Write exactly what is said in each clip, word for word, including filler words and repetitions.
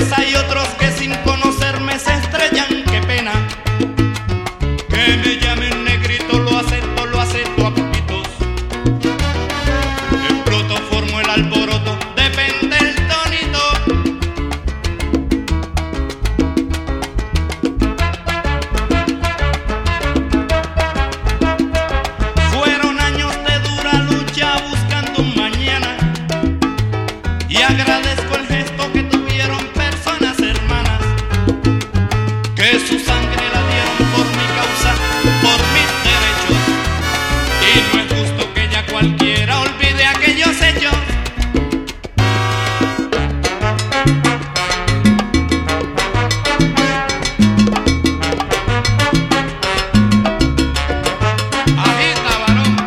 pues hay otros que sin conocerme se estrellan, qué pena. Que me llamen negrito, lo acepto, lo acepto a poquitos. Exploto, formo el alboroto, depende el tonito. Fueron años de dura lucha buscando un mañana, y agradezco el gesto que tuvieron personas hermanas, que su sangre la dieron por mi causa, por mis derechos. Y no es justo que ya cualquiera olvide aquellos hechos. Agita, varón.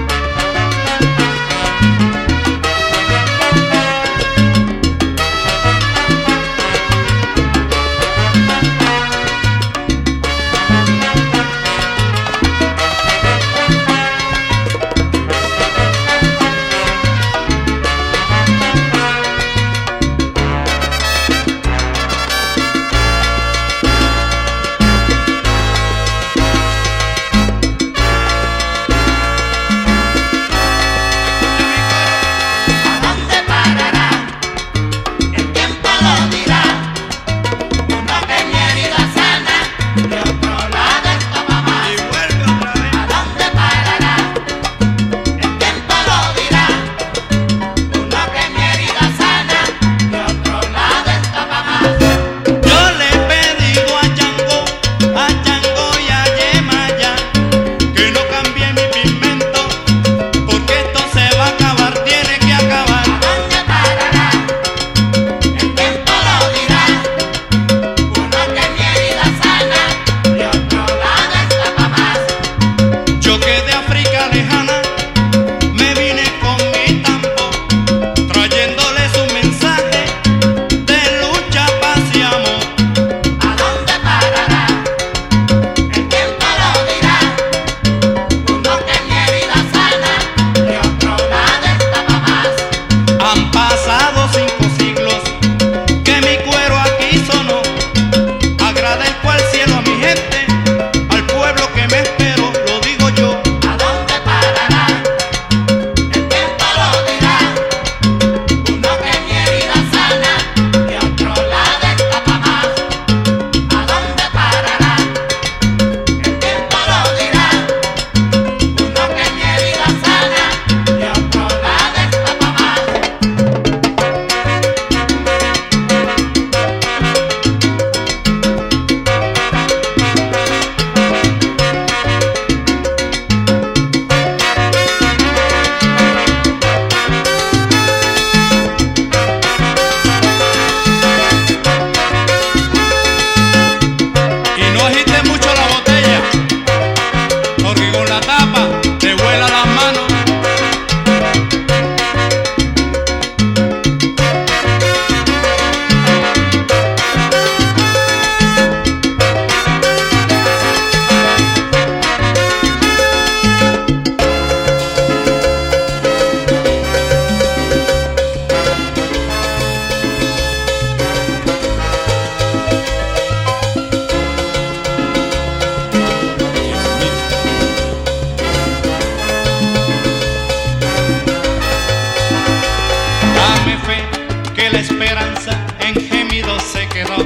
La esperanza en gemidos se quedó.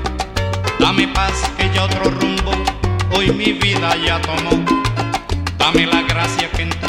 Dame paz que ya otro rumbo hoy mi vida ya tomó. Dame la gracia que en